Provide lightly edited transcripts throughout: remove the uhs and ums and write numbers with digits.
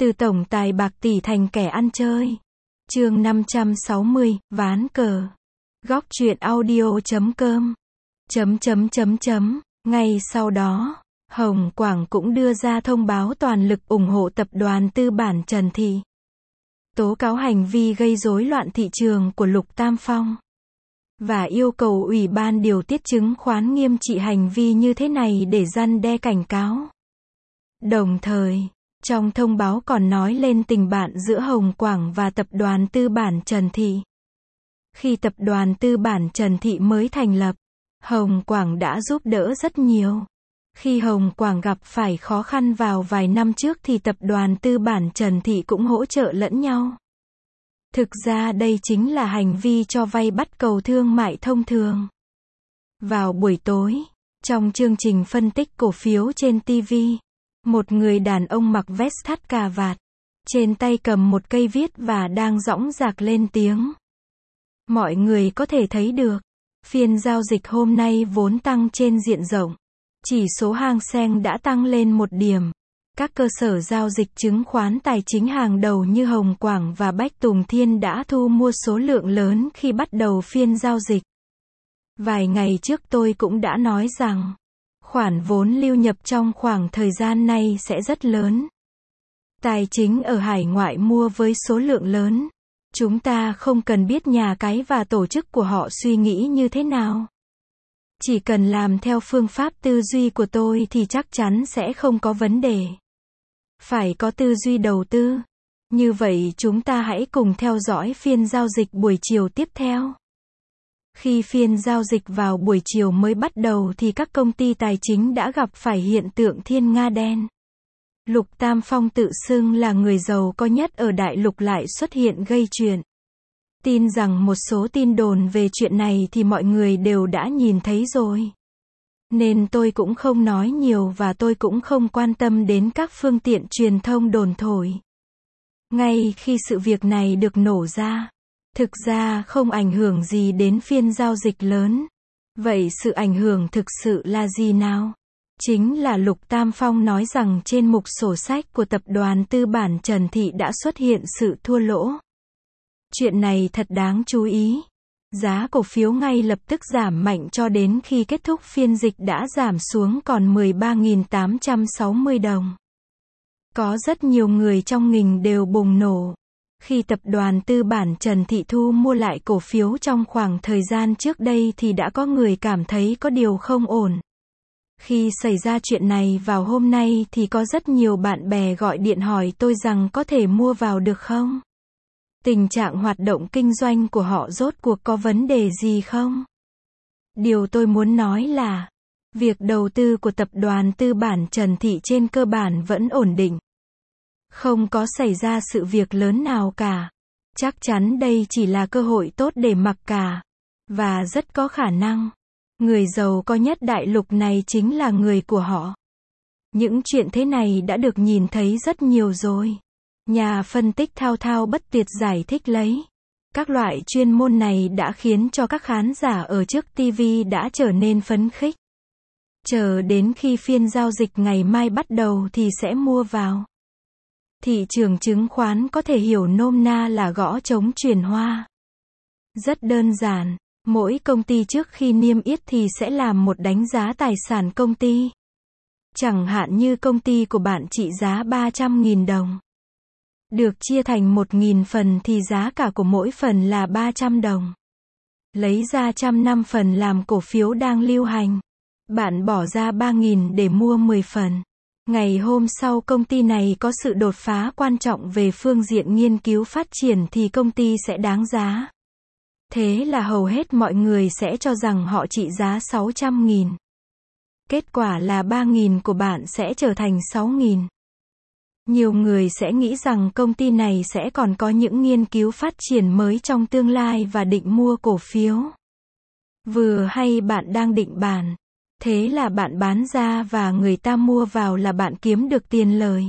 Từ tổng tài bạc tỷ thành kẻ ăn chơi. Chương 560, ván cờ. Góc truyện audio.com. Ngay sau đó, Hồng Quảng cũng đưa ra thông báo toàn lực ủng hộ tập đoàn tư bản Trần Thị, tố cáo hành vi gây rối loạn thị trường của Lục Tam Phong, và yêu cầu Ủy ban điều tiết chứng khoán nghiêm trị hành vi như thế này để răn đe cảnh cáo. Đồng thời, trong thông báo còn nói lên tình bạn giữa Hồng Quảng và tập đoàn tư bản Trần Thị. Khi tập đoàn tư bản Trần Thị mới thành lập, Hồng Quảng đã giúp đỡ rất nhiều. Khi Hồng Quảng gặp phải khó khăn vào vài năm trước thì tập đoàn tư bản Trần Thị cũng hỗ trợ lẫn nhau. Thực ra đây chính là hành vi cho vay bắt cầu thương mại thông thường. Vào buổi tối, trong chương trình phân tích cổ phiếu trên TV, một người đàn ông mặc vest thắt cà vạt, trên tay cầm một cây viết và đang dõng dạc lên tiếng. Mọi người có thể thấy được, phiên giao dịch hôm nay vốn tăng trên diện rộng. Chỉ số Hang Seng đã tăng lên 1 điểm. Các cơ sở giao dịch chứng khoán tài chính hàng đầu như Hồng Quảng và Bách Tùng Thiên đã thu mua số lượng lớn khi bắt đầu phiên giao dịch. Vài ngày trước tôi cũng đã nói rằng, khoản vốn lưu nhập trong khoảng thời gian này sẽ rất lớn. Tài chính ở hải ngoại mua với số lượng lớn. Chúng ta không cần biết nhà cái và tổ chức của họ suy nghĩ như thế nào. Chỉ cần làm theo phương pháp tư duy của tôi thì chắc chắn sẽ không có vấn đề. Phải có tư duy đầu tư. Như vậy chúng ta hãy cùng theo dõi phiên giao dịch buổi chiều tiếp theo. Khi phiên giao dịch vào buổi chiều mới bắt đầu thì các công ty tài chính đã gặp phải hiện tượng thiên nga đen. Lục Tam Phong tự xưng là người giàu có nhất ở đại lục lại xuất hiện gây chuyện. Tin rằng một số tin đồn về chuyện này thì mọi người đều đã nhìn thấy rồi. Nên tôi cũng không nói nhiều và tôi cũng không quan tâm đến các phương tiện truyền thông đồn thổi. Ngay khi sự việc này được nổ ra, thực ra không ảnh hưởng gì đến phiên giao dịch lớn. Vậy sự ảnh hưởng thực sự là gì nào? Chính là Lục Tam Phong nói rằng trên mục sổ sách của tập đoàn tư bản Trần Thị đã xuất hiện sự thua lỗ. Chuyện này thật đáng chú ý. Giá cổ phiếu ngay lập tức giảm mạnh cho đến khi kết thúc phiên dịch đã giảm xuống còn 13.860 đồng. Có rất nhiều người trong ngành đều bùng nổ. Khi tập đoàn tư bản Trần Thị thu mua lại cổ phiếu trong khoảng thời gian trước đây thì đã có người cảm thấy có điều không ổn. Khi xảy ra chuyện này vào hôm nay thì có rất nhiều bạn bè gọi điện hỏi tôi rằng có thể mua vào được không? Tình trạng hoạt động kinh doanh của họ rốt cuộc có vấn đề gì không? Điều tôi muốn nói là, việc đầu tư của tập đoàn tư bản Trần Thị trên cơ bản vẫn ổn định. Không có xảy ra sự việc lớn nào cả. Chắc chắn đây chỉ là cơ hội tốt để mặc cả. Và rất có khả năng, người giàu có nhất đại lục này chính là người của họ. Những chuyện thế này đã được nhìn thấy rất nhiều rồi. Nhà phân tích thao thao bất tuyệt giải thích lấy. Các loại chuyên môn này đã khiến cho các khán giả ở trước TV đã trở nên phấn khích. Chờ đến khi phiên giao dịch ngày mai bắt đầu thì sẽ mua vào. Thị trường chứng khoán có thể hiểu nôm na là gõ trống truyền hoa. Rất đơn giản, mỗi công ty trước khi niêm yết thì sẽ làm một đánh giá tài sản công ty. Chẳng hạn như công ty của bạn trị giá 300.000 đồng. Được chia thành 1.000 phần thì giá cả của mỗi phần là 300 đồng. Lấy ra 105 phần làm cổ phiếu đang lưu hành. Bạn bỏ ra 3.000 để mua 10 phần. Ngày hôm sau công ty này có sự đột phá quan trọng về phương diện nghiên cứu phát triển thì công ty sẽ đáng giá. Thế là hầu hết mọi người sẽ cho rằng họ trị giá 600.000. Kết quả là 3.000 của bạn sẽ trở thành 6.000. Nhiều người sẽ nghĩ rằng công ty này sẽ còn có những nghiên cứu phát triển mới trong tương lai và định mua cổ phiếu. Vừa hay bạn đang định bán. Thế là bạn bán ra và người ta mua vào là bạn kiếm được tiền lời.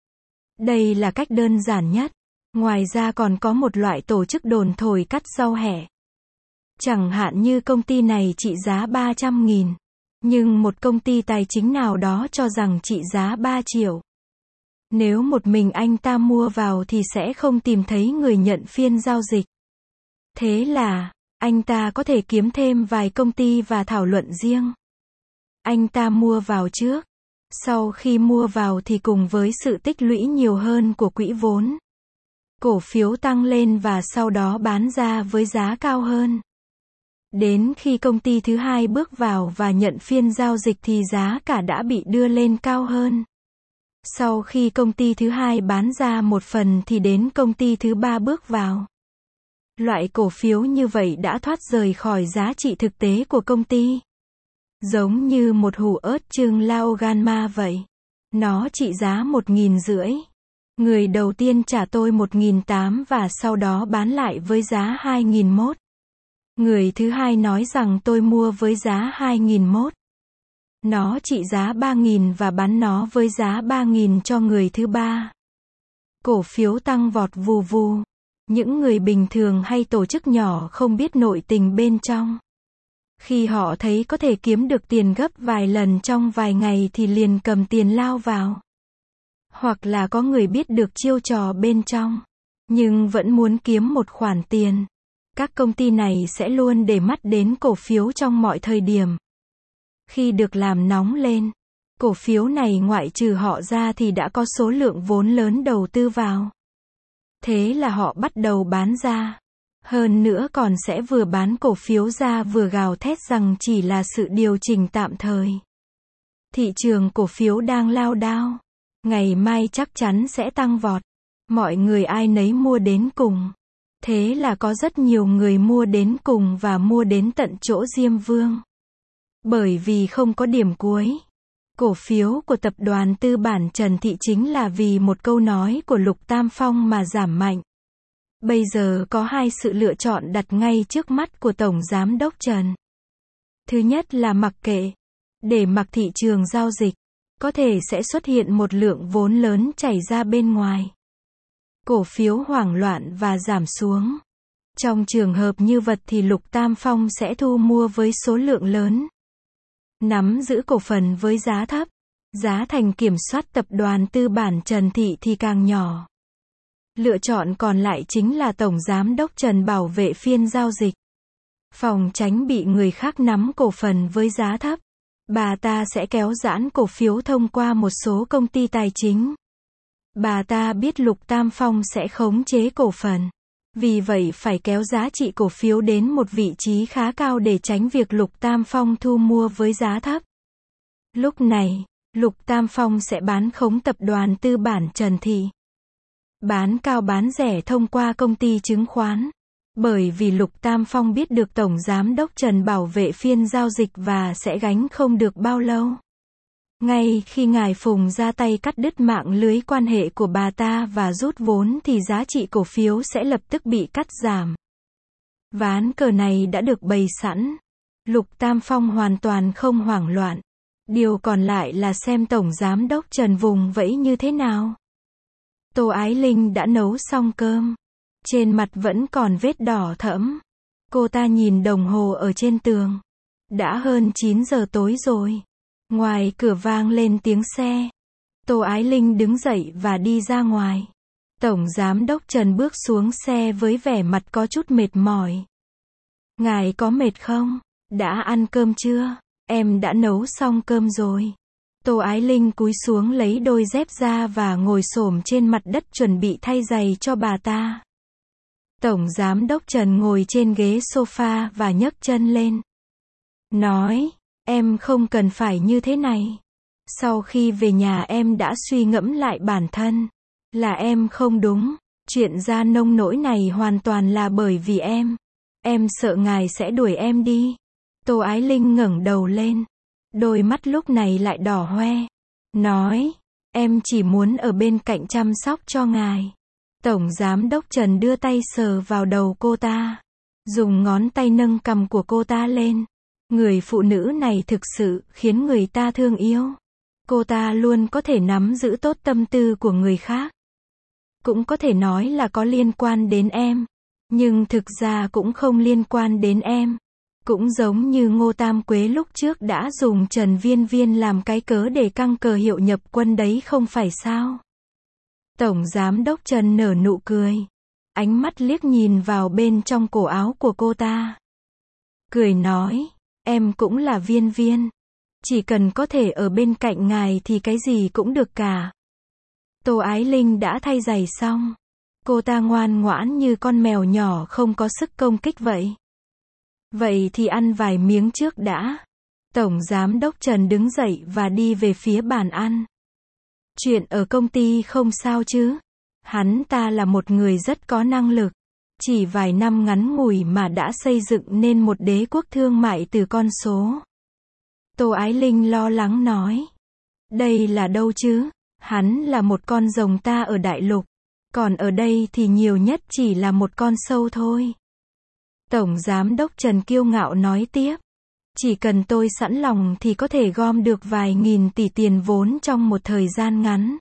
Đây là cách đơn giản nhất. Ngoài ra còn có một loại tổ chức đồn thổi cắt rau hẹ. Chẳng hạn như công ty này trị giá 300.000. Nhưng một công ty tài chính nào đó cho rằng trị giá 3 triệu. Nếu một mình anh ta mua vào thì sẽ không tìm thấy người nhận phiên giao dịch. Thế là, anh ta có thể kiếm thêm vài công ty và thảo luận riêng. Anh ta mua vào trước. Sau khi mua vào thì cùng với sự tích lũy nhiều hơn của quỹ vốn, cổ phiếu tăng lên và sau đó bán ra với giá cao hơn. Đến khi công ty thứ hai bước vào và nhận phiên giao dịch thì giá cả đã bị đưa lên cao hơn. Sau khi công ty thứ hai bán ra một phần thì đến công ty thứ ba bước vào. Loại cổ phiếu như vậy đã thoát rời khỏi giá trị thực tế của công ty. Giống như một hũ ớt trưng Laoganma vậy. Nó trị giá 1.500. Người đầu tiên trả tôi 1.800 và sau đó bán lại với giá 2.100. Người thứ hai nói rằng tôi mua với giá 2.100. Nó trị giá 3.000 và bán nó với giá 3.000 cho người thứ ba. Cổ phiếu tăng vọt vù vù. Những người bình thường hay tổ chức nhỏ không biết nội tình bên trong. Khi họ thấy có thể kiếm được tiền gấp vài lần trong vài ngày thì liền cầm tiền lao vào. Hoặc là có người biết được chiêu trò bên trong, nhưng vẫn muốn kiếm một khoản tiền. Các công ty này sẽ luôn để mắt đến cổ phiếu trong mọi thời điểm. Khi được làm nóng lên, cổ phiếu này ngoại trừ họ ra thì đã có số lượng vốn lớn đầu tư vào. Thế là họ bắt đầu bán ra. Hơn nữa còn sẽ vừa bán cổ phiếu ra vừa gào thét rằng chỉ là sự điều chỉnh tạm thời. Thị trường cổ phiếu đang lao đao. Ngày mai chắc chắn sẽ tăng vọt. Mọi người ai nấy mua đến cùng. Thế là có rất nhiều người mua đến cùng và mua đến tận chỗ Diêm Vương. Bởi vì không có điểm cuối. Cổ phiếu của tập đoàn tư bản Trần Thị chính là vì một câu nói của Lục Tam Phong mà giảm mạnh. Bây giờ có hai sự lựa chọn đặt ngay trước mắt của Tổng Giám đốc Trần. Thứ nhất là mặc kệ. Để mặc thị trường giao dịch. Có thể sẽ xuất hiện một lượng vốn lớn chảy ra bên ngoài. Cổ phiếu hoảng loạn và giảm xuống. Trong trường hợp như vậy thì Lục Tam Phong sẽ thu mua với số lượng lớn. Nắm giữ cổ phần với giá thấp. Giá thành kiểm soát tập đoàn tư bản Trần Thị thì càng nhỏ. Lựa chọn còn lại chính là Tổng Giám đốc Trần bảo vệ phiên giao dịch. Phòng tránh bị người khác nắm cổ phần với giá thấp. Bà ta sẽ kéo giãn cổ phiếu thông qua một số công ty tài chính. Bà ta biết Lục Tam Phong sẽ khống chế cổ phần. Vì vậy phải kéo giá trị cổ phiếu đến một vị trí khá cao để tránh việc Lục Tam Phong thu mua với giá thấp. Lúc này, Lục Tam Phong sẽ bán khống tập đoàn tư bản Trần Thị. Bán cao bán rẻ thông qua công ty chứng khoán. Bởi vì Lục Tam Phong biết được Tổng Giám đốc Trần bảo vệ phiên giao dịch và sẽ gánh không được bao lâu. Ngay khi ngài Phùng ra tay cắt đứt mạng lưới quan hệ của bà ta và rút vốn thì giá trị cổ phiếu sẽ lập tức bị cắt giảm. Ván cờ này đã được bày sẵn. Lục Tam Phong hoàn toàn không hoảng loạn. Điều còn lại là xem Tổng Giám đốc Trần vùng vẫy như thế nào. Tô Ái Linh đã nấu xong cơm. Trên mặt vẫn còn vết đỏ thẫm. Cô ta nhìn đồng hồ ở trên tường. Đã hơn 9 giờ tối rồi. Ngoài cửa vang lên tiếng xe. Tô Ái Linh đứng dậy và đi ra ngoài. Tổng Giám đốc Trần bước xuống xe với vẻ mặt có chút mệt mỏi. Ngài có mệt không? Đã ăn cơm chưa? Em đã nấu xong cơm rồi. Tô Ái Linh cúi xuống lấy đôi dép ra và ngồi xổm trên mặt đất chuẩn bị thay giày cho bà ta. Tổng Giám đốc Trần ngồi trên ghế sofa và nhấc chân lên. Nói, em không cần phải như thế này. Sau khi về nhà em đã suy ngẫm lại bản thân. Là em không đúng. Chuyện ra nông nỗi này hoàn toàn là bởi vì em. Em sợ ngài sẽ đuổi em đi. Tô Ái Linh ngẩng đầu lên. Đôi mắt lúc này lại đỏ hoe. Nói, em chỉ muốn ở bên cạnh chăm sóc cho ngài. Tổng Giám đốc Trần đưa tay sờ vào đầu cô ta. Dùng ngón tay nâng cằm của cô ta lên. Người phụ nữ này thực sự khiến người ta thương yêu. Cô ta luôn có thể nắm giữ tốt tâm tư của người khác. Cũng có thể nói là có liên quan đến em. Nhưng thực ra cũng không liên quan đến em. Cũng giống như Ngô Tam Quế lúc trước đã dùng Trần Viên Viên làm cái cớ để căng cờ hiệu nhập quân đấy không phải sao? Tổng Giám đốc Trần nở nụ cười. Ánh mắt liếc nhìn vào bên trong cổ áo của cô ta. Cười nói, em cũng là Viên Viên. Chỉ cần có thể ở bên cạnh ngài thì cái gì cũng được cả. Tô Ái Linh đã thay giày xong. Cô ta ngoan ngoãn như con mèo nhỏ không có sức công kích vậy. Vậy thì ăn vài miếng trước đã. Tổng Giám đốc Trần đứng dậy và đi về phía bàn ăn. Chuyện ở công ty không sao chứ? Hắn ta là một người rất có năng lực. Chỉ vài năm ngắn ngủi mà đã xây dựng nên một đế quốc thương mại từ con số. Tô Ái Linh lo lắng nói. Đây là đâu chứ? Hắn là một con rồng ta ở đại lục. Còn ở đây thì nhiều nhất chỉ là một con sâu thôi. Tổng Giám đốc Trần kiêu ngạo nói tiếp. Chỉ cần tôi sẵn lòng thì có thể gom được vài nghìn tỷ tiền vốn trong một thời gian ngắn.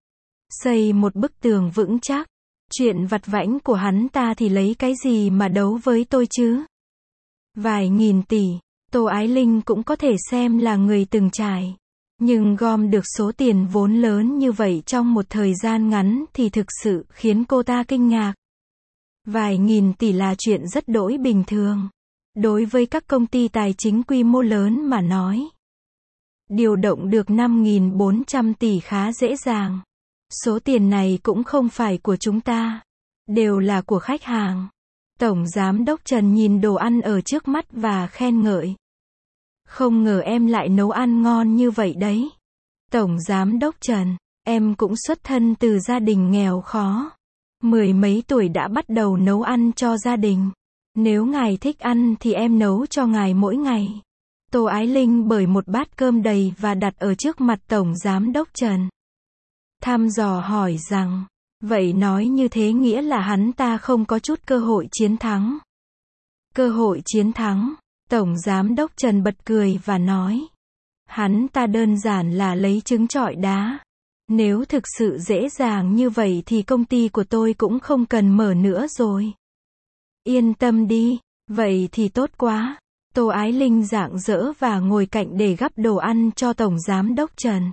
Xây một bức tường vững chắc. Chuyện vặt vãnh của hắn ta thì lấy cái gì mà đấu với tôi chứ? Vài nghìn tỷ, Tô Ái Linh cũng có thể xem là người từng trải. Nhưng gom được số tiền vốn lớn như vậy trong một thời gian ngắn thì thực sự khiến cô ta kinh ngạc. Vài nghìn tỷ là chuyện rất đỗi bình thường. Đối với các công ty tài chính quy mô lớn mà nói. Điều động được 5.400 tỷ khá dễ dàng. Số tiền này cũng không phải của chúng ta. Đều là của khách hàng. Tổng Giám đốc Trần nhìn đồ ăn ở trước mắt và khen ngợi. Không ngờ em lại nấu ăn ngon như vậy đấy. Tổng Giám đốc Trần, em cũng xuất thân từ gia đình nghèo khó. 10 mấy tuổi đã bắt đầu nấu ăn cho gia đình. Nếu ngài thích ăn thì em nấu cho ngài mỗi ngày. Tô Ái Linh bới một bát cơm đầy và đặt ở trước mặt Tổng Giám đốc Trần. Thăm dò hỏi rằng, vậy nói như thế nghĩa là hắn ta không có chút cơ hội chiến thắng. Cơ hội chiến thắng, Tổng Giám đốc Trần bật cười và nói. Hắn ta đơn giản là lấy trứng trọi đá. Nếu thực sự dễ dàng như vậy thì công ty của tôi cũng không cần mở nữa rồi. Yên tâm đi, vậy thì tốt quá. Tô Ái Linh rạng rỡ và ngồi cạnh để gắp đồ ăn cho Tổng Giám đốc Trần.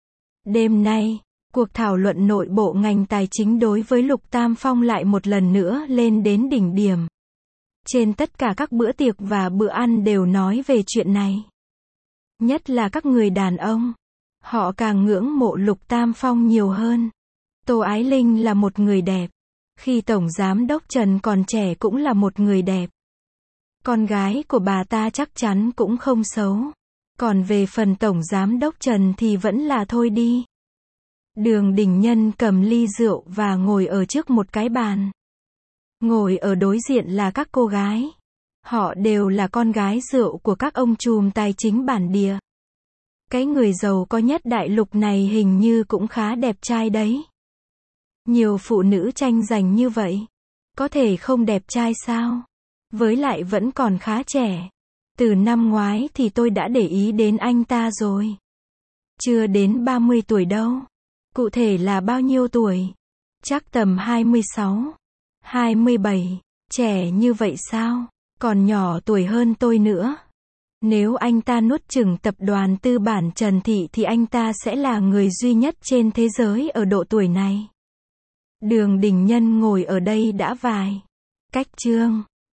Đêm nay, cuộc thảo luận nội bộ ngành tài chính đối với Lục Tam Phong lại một lần nữa lên đến đỉnh điểm. Trên tất cả các bữa tiệc và bữa ăn đều nói về chuyện này. Nhất là các người đàn ông. Họ càng ngưỡng mộ Lục Tam Phong nhiều hơn. Tô Ái Linh là một người đẹp. Khi Tổng Giám đốc Trần còn trẻ cũng là một người đẹp. Con gái của bà ta chắc chắn cũng không xấu. Còn về phần Tổng Giám đốc Trần thì vẫn là thôi đi. Đường Đình Nhân cầm ly rượu và ngồi ở trước một cái bàn. Ngồi ở đối diện là các cô gái. Họ đều là con gái rượu của các ông trùm tài chính bản địa. Cái người giàu có nhất đại lục này hình như cũng khá đẹp trai đấy. Nhiều phụ nữ tranh giành như vậy. Có thể không đẹp trai sao? Với lại vẫn còn khá trẻ. Từ năm ngoái thì tôi đã để ý đến anh ta rồi. Chưa đến 30 tuổi đâu. Cụ thể là bao nhiêu tuổi? Chắc tầm 26, 27. Trẻ như vậy sao? Còn nhỏ tuổi hơn tôi nữa. Nếu anh ta nuốt chửng tập đoàn tư bản Trần Thị thì anh ta sẽ là người duy nhất trên thế giới ở độ tuổi này. Đường Đình Nhân ngồi ở đây đã vài cách chương.